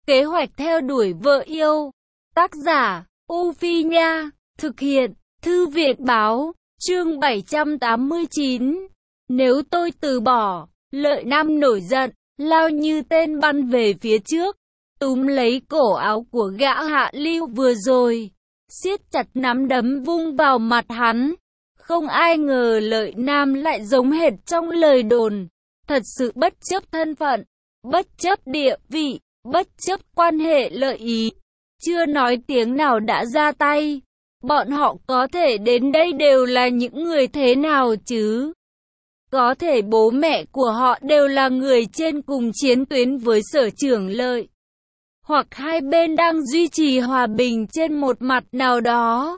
Kế hoạch theo đuổi vợ yêu. Tác giả, U Phi Nha. Thực hiện, Thư viện Báo. Chương 789. Nếu tôi từ bỏ, Lợi Nam nổi giận, lao như tên bắn về phía trước, túm lấy cổ áo của gã hạ lưu vừa rồi, siết chặt nắm đấm vung vào mặt hắn. Không ai ngờ Lợi Nam lại giống hệt trong lời đồn, thật sự bất chấp thân phận, bất chấp địa vị, bất chấp quan hệ lợi ý, chưa nói tiếng nào đã ra tay. Bọn họ có thể đến đây đều là những người thế nào chứ? Có thể bố mẹ của họ đều là người trên cùng chiến tuyến với Sở Trưởng Lợi, hoặc hai bên đang duy trì hòa bình trên một mặt nào đó,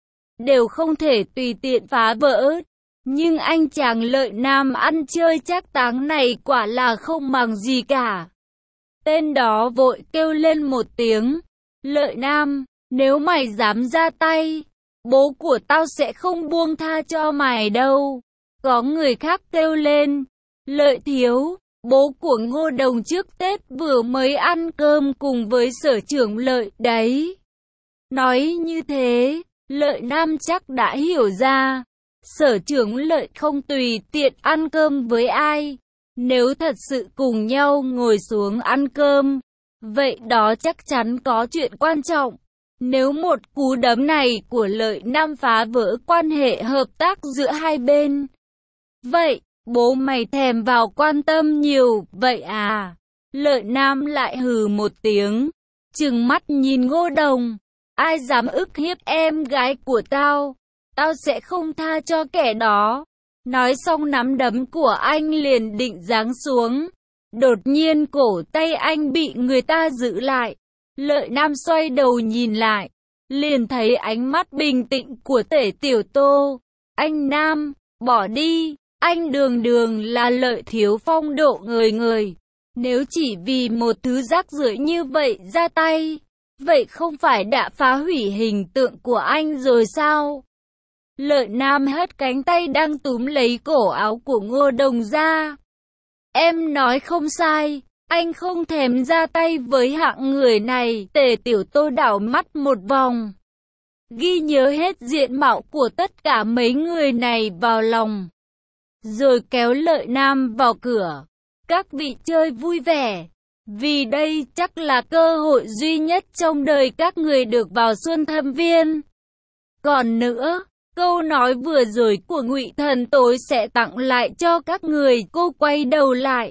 đều không thể tùy tiện phá vỡ. Nhưng anh chàng Lợi Nam ăn chơi trác táng này quả là không màng gì cả. Tên đó vội kêu lên một tiếng, Lợi Nam, nếu mày dám ra tay, bố của tao sẽ không buông tha cho mày đâu. Có người khác kêu lên, Lợi thiếu, bố của Ngô Đồng trước Tết vừa mới ăn cơm cùng với Sở Trưởng Lợi đấy. Nói như thế, Lợi Nam chắc đã hiểu ra, Sở Trưởng Lợi không tùy tiện ăn cơm với ai. Nếu thật sự cùng nhau ngồi xuống ăn cơm, vậy đó chắc chắn có chuyện quan trọng. Nếu một cú đấm này của Lợi Nam phá vỡ quan hệ hợp tác giữa hai bên, vậy, bố mày thèm vào quan tâm nhiều, vậy à? Lợi Nam lại hừ một tiếng, trừng mắt nhìn Ngô Đồng. Ai dám ức hiếp em gái của tao, tao sẽ không tha cho kẻ đó. Nói xong nắm đấm của anh liền định giáng xuống. Đột nhiên cổ tay anh bị người ta giữ lại. Lợi Nam xoay đầu nhìn lại, liền thấy ánh mắt bình tĩnh của Tể Tiểu Tô. Anh Nam, bỏ đi, anh đường đường là Lợi thiếu phong độ người người. Nếu chỉ vì một thứ rác rưởi như vậy ra tay, vậy không phải đã phá hủy hình tượng của anh rồi sao? Lợi Nam hất cánh tay đang túm lấy cổ áo của Ngô Đồng ra. Em nói không sai, anh không thèm ra tay với hạng người này. Tề Tiểu Tô đảo mắt một vòng, ghi nhớ hết diện mạo của tất cả mấy người này vào lòng, rồi kéo Lợi Nam vào cửa. Các vị chơi vui vẻ, vì đây chắc là cơ hội duy nhất trong đời các người được vào Xuân Thâm Viên. Còn nữa, câu nói vừa rồi của Ngụy Thần tối sẽ tặng lại cho các người. Cô quay đầu lại,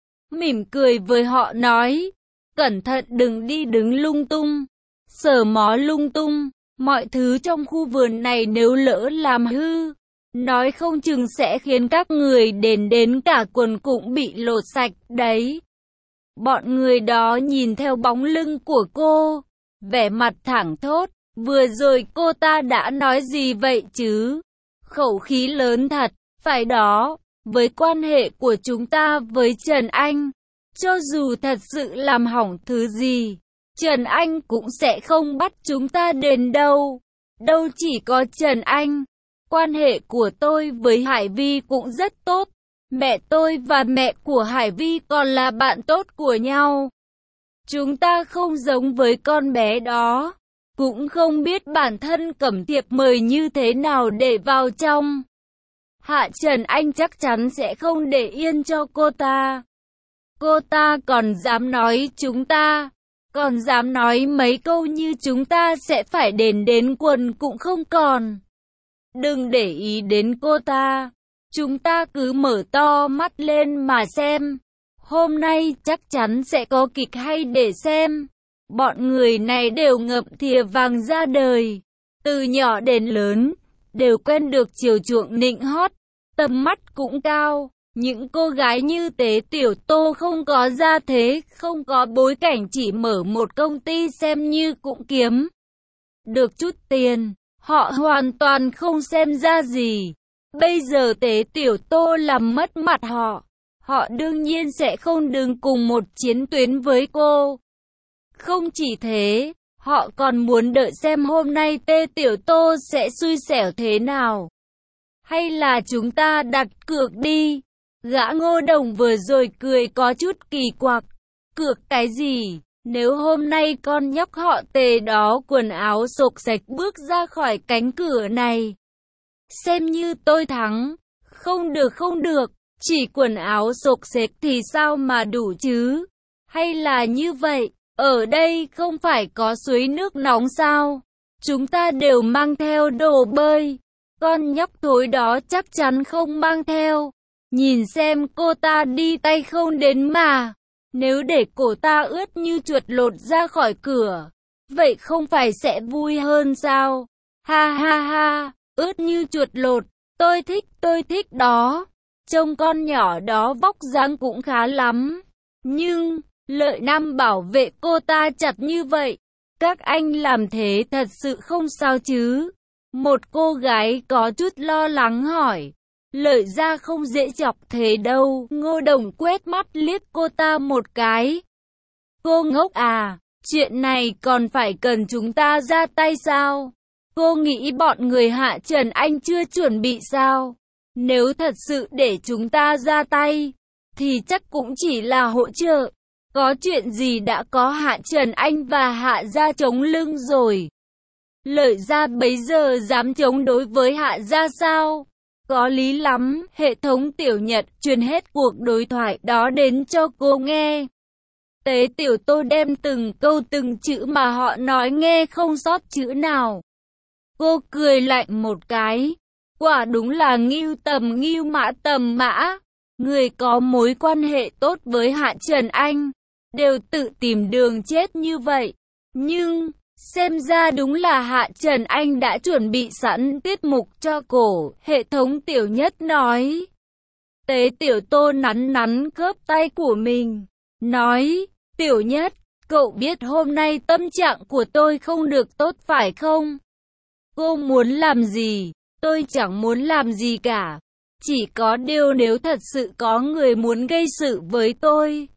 mỉm cười với họ nói, cẩn thận đừng đi đứng lung tung, sờ mó lung tung. Mọi thứ trong khu vườn này nếu lỡ làm hư, nói không chừng sẽ khiến các người đến cả quần cũng bị lột sạch đấy. Bọn người đó nhìn theo bóng lưng của cô, vẻ mặt thẳng thốt. Vừa rồi cô ta đã nói gì vậy chứ? Khẩu khí lớn thật, phải đó, với quan hệ của chúng ta với Trần Anh, cho dù thật sự làm hỏng thứ gì, Trần Anh cũng sẽ không bắt chúng ta đền đâu. Đâu chỉ có Trần Anh, quan hệ của tôi với Hải Vi cũng rất tốt. Mẹ tôi và mẹ của Hải Vi còn là bạn tốt của nhau. Chúng ta không giống với con bé đó, cũng không biết bản thân cầm thiệp mời như thế nào để vào trong. Hạ Trần Anh chắc chắn sẽ không để yên cho cô ta. Cô ta còn dám nói chúng ta, còn dám nói mấy câu như chúng ta sẽ phải đến quần cũng không còn. Đừng để ý đến cô ta, chúng ta cứ mở to mắt lên mà xem. Hôm nay chắc chắn sẽ có kịch hay để xem. Bọn người này đều ngậm thìa vàng ra đời, từ nhỏ đến lớn, đều quen được chiều chuộng nịnh hót, tầm mắt cũng cao. Những cô gái như Tế Tiểu Tô không có gia thế, không có bối cảnh, chỉ mở một công ty xem như cũng kiếm được chút tiền, họ hoàn toàn không xem ra gì. Bây giờ Tế Tiểu Tô làm mất mặt họ đương nhiên sẽ không đứng cùng một chiến tuyến với cô. Không chỉ thế, họ còn muốn đợi xem hôm nay Tê Tiểu Tô sẽ xui xẻo thế nào. Hay là chúng ta đặt cược đi? Gã Ngô Đồng vừa rồi cười có chút kỳ quặc. Cược cái gì? Nếu hôm nay con nhóc họ Tề đó quần áo xộc xệch bước ra khỏi cánh cửa này, xem như tôi thắng. Không được không được, chỉ quần áo xộc xệch thì sao mà đủ chứ? Hay là như vậy, ở đây không phải có suối nước nóng sao? Chúng ta đều mang theo đồ bơi. Con nhóc thối đó chắc chắn không mang theo. Nhìn xem cô ta đi tay không đến mà. Nếu để cổ ta ướt như chuột lột ra khỏi cửa, vậy không phải sẽ vui hơn sao? Ha ha ha, ướt như chuột lột, tôi thích đó. Trông con nhỏ đó vóc dáng cũng khá lắm. Nhưng, Lợi Nam bảo vệ cô ta chặt như vậy. Các anh làm thế thật sự không sao chứ? Một cô gái có chút lo lắng hỏi. Lợi gia không dễ chọc thế đâu. Ngô Đồng quét mắt liếc cô ta một cái. Cô ngốc à, chuyện này còn phải cần chúng ta ra tay sao? Cô nghĩ bọn người Hạ Trần Anh chưa chuẩn bị sao? Nếu thật sự để chúng ta ra tay, thì chắc cũng chỉ là hỗ trợ. Có chuyện gì đã có Hạ Trần Anh và Hạ gia chống lưng rồi. Lợi gia bấy giờ dám chống đối với Hạ gia sao? Có lý lắm, hệ thống Tiểu Nhật truyền hết cuộc đối thoại đó đến cho cô nghe. Tế Tiểu Tô đem từng câu từng chữ mà họ nói nghe không sót chữ nào. Cô cười lạnh một cái. Quả đúng là ngưu mã tầm mã. Người có mối quan hệ tốt với Hạ Trần Anh đều tự tìm đường chết như vậy. Nhưng, xem ra đúng là Hạ Trần Anh đã chuẩn bị sẵn tiết mục cho cổ, hệ thống Tiểu Nhất nói. Tế Tiểu Tô nắn khớp tay của mình, nói, Tiểu Nhất, cậu biết hôm nay tâm trạng của tôi không được tốt phải không? Cô muốn làm gì? Tôi chẳng muốn làm gì cả. Chỉ có điều nếu thật sự có người muốn gây sự với tôi.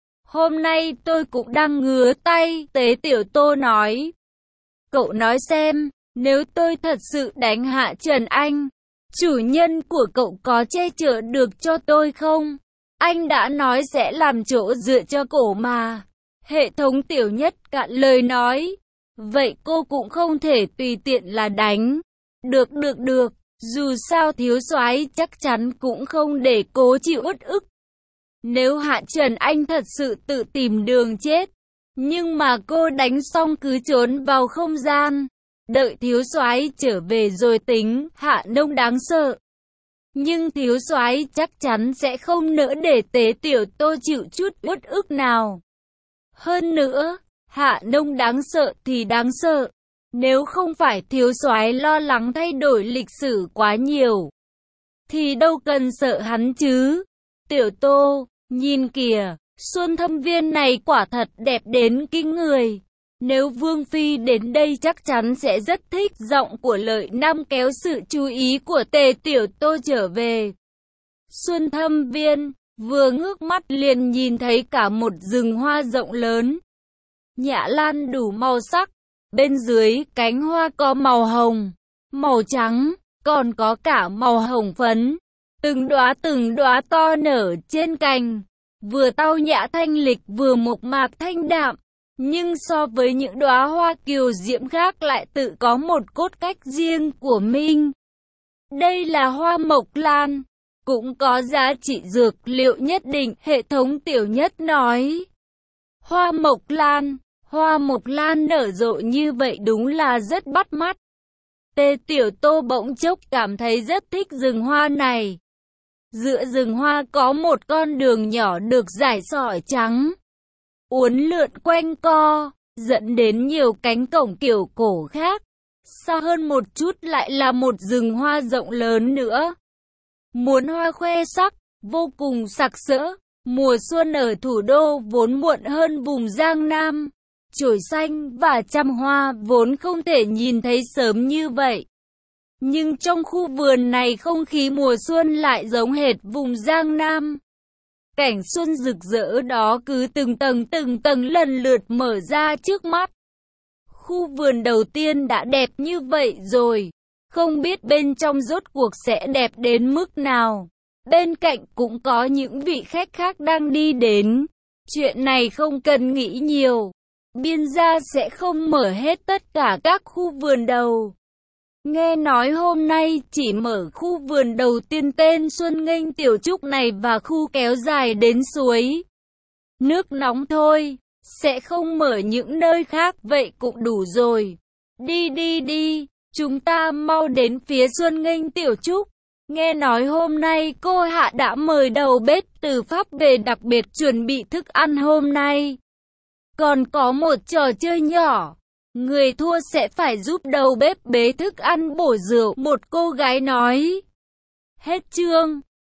Hôm nay tôi cũng đang ngứa tay, Tế Tiểu Tô nói. Cậu nói xem, nếu tôi thật sự đánh Hạ Trần Anh, chủ nhân của cậu có che chở được cho tôi không? Anh đã nói sẽ làm chỗ dựa cho cổ mà. Hệ thống Tiểu Nhất cạn lời nói. Vậy cô cũng không thể tùy tiện là đánh. Được. Dù sao thiếu soái chắc chắn cũng không để cố chịu uất ức. Nếu Hạ Trần Anh thật sự tự tìm đường chết, nhưng mà cô đánh xong cứ trốn vào không gian, đợi thiếu soái trở về rồi tính. Hạ Nông đáng sợ. Nhưng thiếu soái chắc chắn sẽ không nỡ để Tế Tiểu Tô chịu chút uất ức nào. Hơn nữa, Hạ Nông đáng sợ thì đáng sợ. Nếu không phải thiếu soái lo lắng thay đổi lịch sử quá nhiều, thì đâu cần sợ hắn chứ. Tiểu Tô, nhìn kìa, Xuân Thâm Viên này quả thật đẹp đến kinh người. Nếu Vương Phi đến đây chắc chắn sẽ rất thích. Giọng của Lợi Nam kéo sự chú ý của Tề Tiểu Tô trở về. Xuân Thâm Viên, vừa ngước mắt liền nhìn thấy cả một rừng hoa rộng lớn. Nhã lan đủ màu sắc. Bên dưới cánh hoa có màu hồng, màu trắng, còn có cả màu hồng phấn. Từng đóa to nở trên cành, vừa tao nhã thanh lịch vừa mộc mạc thanh đạm. Nhưng so với những đóa hoa kiều diễm khác lại tự có một cốt cách riêng của mình. Đây là hoa mộc lan, cũng có giá trị dược liệu nhất định, hệ thống Tiểu Nhất nói. Hoa mộc lan nở rộ như vậy đúng là rất bắt mắt. Tề Tiểu Tô bỗng chốc cảm thấy rất thích rừng hoa này. Giữa rừng hoa có một con đường nhỏ được rải sỏi trắng, uốn lượn quanh co, dẫn đến nhiều cánh cổng kiểu cổ khác. Xa hơn một chút lại là một rừng hoa rộng lớn nữa. Muôn hoa khoe sắc, vô cùng sặc sỡ. Mùa xuân ở thủ đô vốn muộn hơn vùng Giang Nam. Chổi xanh và trăm hoa vốn không thể nhìn thấy sớm như vậy. Nhưng trong khu vườn này không khí mùa xuân lại giống hệt vùng Giang Nam. Cảnh xuân rực rỡ đó cứ từng tầng lần lượt mở ra trước mắt. Khu vườn đầu tiên đã đẹp như vậy rồi. Không biết bên trong rốt cuộc sẽ đẹp đến mức nào. Bên cạnh cũng có những vị khách khác đang đi đến. Chuyện này không cần nghĩ nhiều. Biên gia sẽ không mở hết tất cả các khu vườn đầu. Nghe nói hôm nay chỉ mở khu vườn đầu tiên tên Xuân Nghênh Tiểu Trúc này và khu kéo dài đến suối nước nóng thôi, sẽ không mở những nơi khác, vậy cũng đủ rồi. Đi đi đi, chúng ta mau đến phía Xuân Nghênh Tiểu Trúc. Nghe nói hôm nay cô Hạ đã mời đầu bếp từ Pháp về đặc biệt chuẩn bị thức ăn hôm nay. Còn có một trò chơi nhỏ, người thua sẽ phải giúp đầu bếp bế thức ăn bổ rượu, một cô gái nói. Hết chương.